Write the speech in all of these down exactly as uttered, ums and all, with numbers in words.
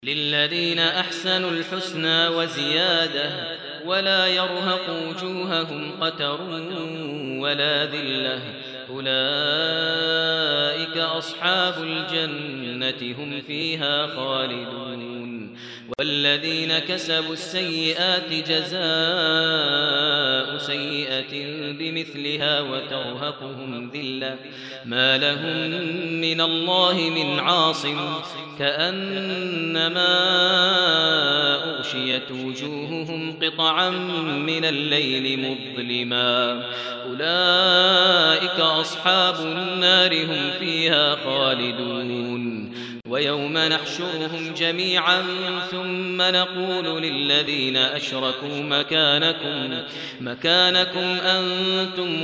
للذين أحسنوا الحسنى وزيادة ولا يرهق وجوههم قتر ولا ذلة أولئك أصحاب الجنة هم فيها خالدون والذين كسبوا السيئات جزاء سيئة بمثلها وترهقهم ذلة ما لهم من الله من عاصم كأنما أغشيت وجوههم قطعا من الليل مظلما أولئك أصحاب النار هم فيها خالدون ويوم نحشرهم جميعا ثم نقول للذين أشركوا مكانكم, مكانكم أنتم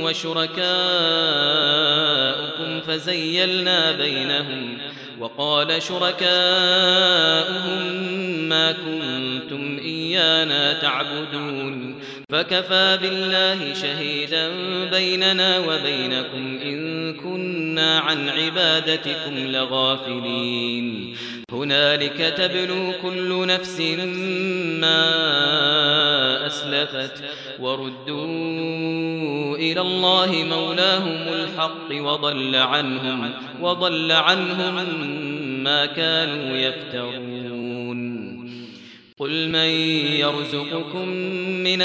وشركاؤكم فزيلنا بينهم وقال شركاؤهم ما كنتم إيانا تعبدون فكفى بالله شهيدا بيننا وبينكم إن كنا عن عبادتكم لغافلين هنالك تبلو كل نفس ما أسلفت وردوا إلى الله مولاهم الحق وضل عنهم, وضل عنهم ما كانوا يفترون قل من يرزقكم من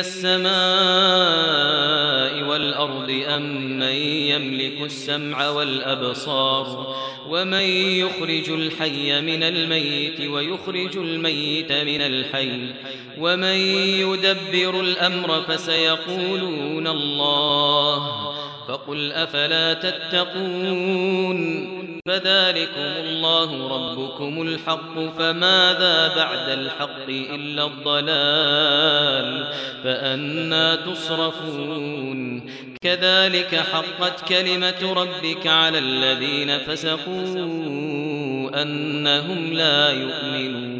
السماء والأرض أم من يملك السمع والأبصار ومن يخرج الحي من الميت ويخرج الميت من الحي ومن يدبر الأمر فسيقولون الله فقل أفلا تتقون فذلكم الله ربكم الحق فماذا بعد الحق إلا الضلال فأنى تصرفون كذلك حقت كلمة ربك على الذين فسقوا أنهم لا يؤمنون.